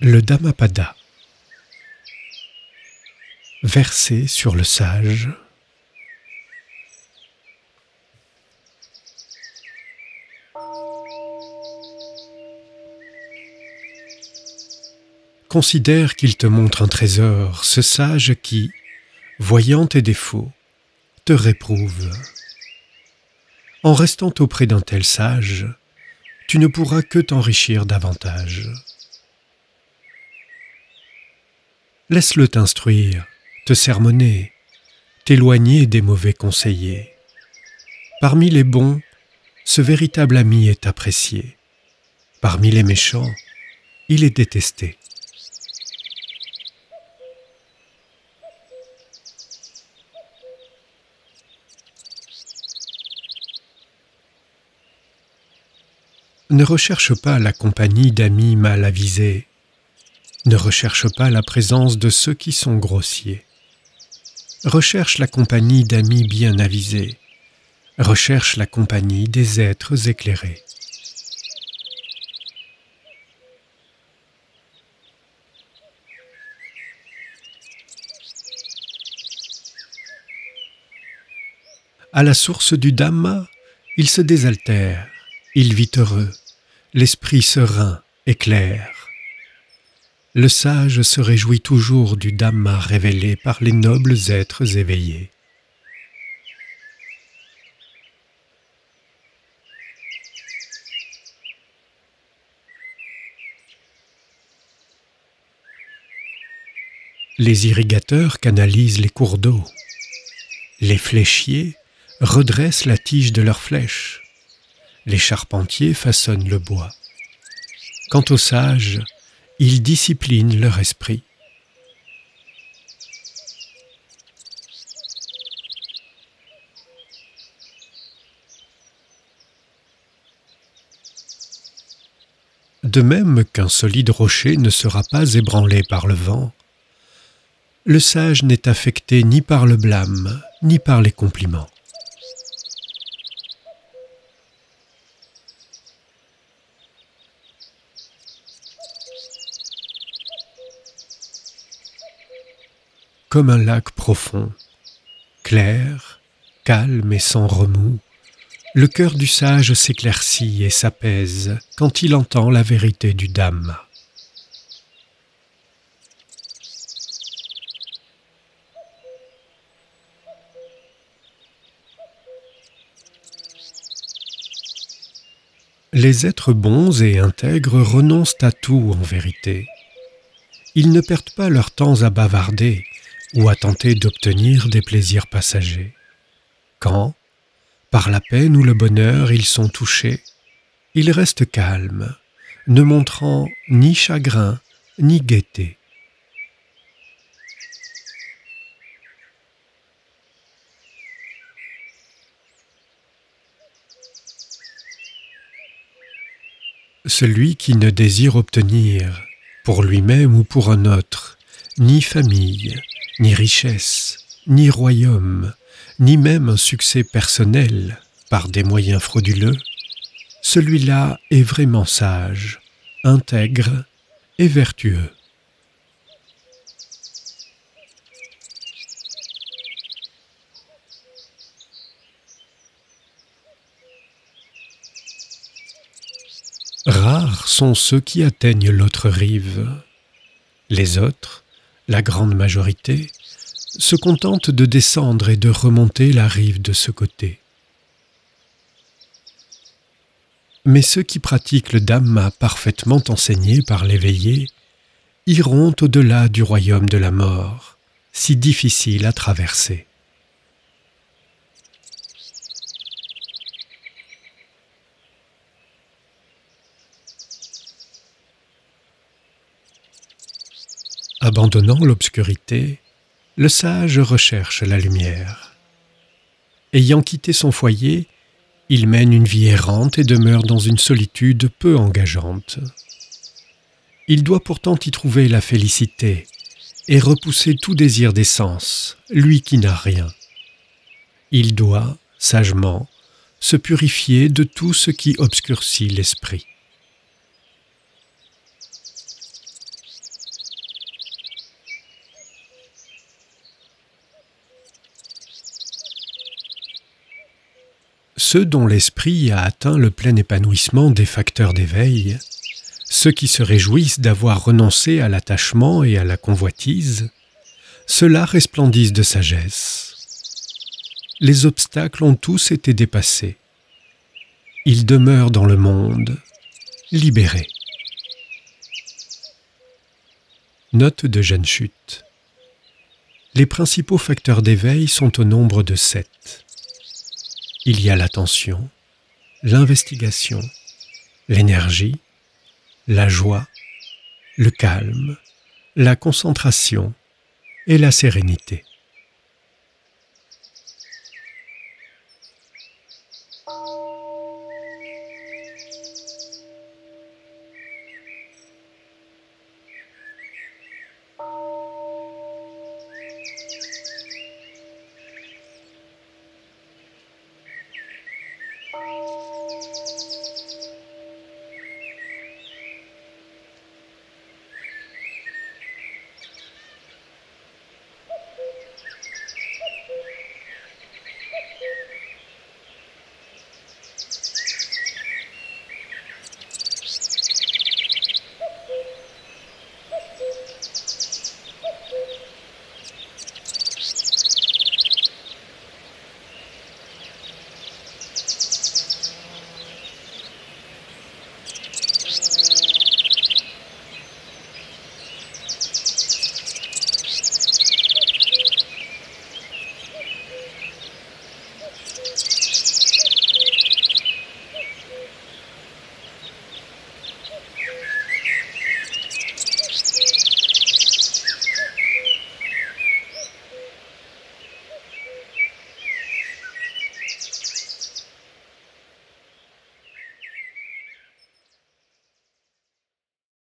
Le Dhammapada. Verset sur le sage. Considère qu'il te montre un trésor, ce sage qui, voyant tes défauts, te réprouve. En restant auprès d'un tel sage, tu ne pourras que t'enrichir davantage. Laisse-le t'instruire, te sermonner, t'éloigner des mauvais conseillers. Parmi les bons, ce véritable ami est apprécié. Parmi les méchants, il est détesté. Ne recherche pas la compagnie d'amis mal avisés. Ne recherche pas la présence de ceux qui sont grossiers. Recherche la compagnie d'amis bien avisés. Recherche la compagnie des êtres éclairés. À la source du Dhamma, il se désaltère, il vit heureux, l'esprit serein et clair. Le sage se réjouit toujours du Dhamma révélé par les nobles êtres éveillés. Les irrigateurs canalisent les cours d'eau. Les fléchiers redressent la tige de leurs flèches. Les charpentiers façonnent le bois. Quant aux sages, ils disciplinent leur esprit. De même qu'un solide rocher ne sera pas ébranlé par le vent, le sage n'est affecté ni par le blâme, ni par les compliments. Comme un lac profond, clair, calme et sans remous, le cœur du sage s'éclaircit et s'apaise quand il entend la vérité du Dhamma. Les êtres bons et intègres renoncent à tout en vérité. Ils ne perdent pas leur temps à bavarder ou à tenter d'obtenir des plaisirs passagers. Quand, par la peine ou le bonheur, ils sont touchés, ils restent calmes, ne montrant ni chagrin ni gaieté. Celui qui ne désire obtenir, pour lui-même ou pour un autre, ni famille, ni richesse, ni royaume, ni même un succès personnel par des moyens frauduleux, celui-là est vraiment sage, intègre et vertueux. Rares sont ceux qui atteignent l'autre rive. Les autres, la grande majorité, se contentent de descendre et de remonter la rive de ce côté. Mais ceux qui pratiquent le Dhamma parfaitement enseigné par l'éveillé iront au-delà du royaume de la mort, si difficile à traverser. Abandonnant l'obscurité, le sage recherche la lumière. Ayant quitté son foyer, il mène une vie errante et demeure dans une solitude peu engageante. Il doit pourtant y trouver la félicité et repousser tout désir des sens, lui qui n'a rien. Il doit, sagement, se purifier de tout ce qui obscurcit l'esprit. ceux dont l'esprit a atteint le plein épanouissement des facteurs d'éveil, ceux qui se réjouissent d'avoir renoncé à l'attachement et à la convoitise, ceux-là resplendissent de sagesse. Les obstacles ont tous été dépassés. Ils demeurent dans le monde, libérés. Note de Jeanne Chute. Les principaux facteurs d'éveil sont au nombre de 7. Il y a l'attention, l'investigation, l'énergie, la joie, le calme, la concentration et la sérénité.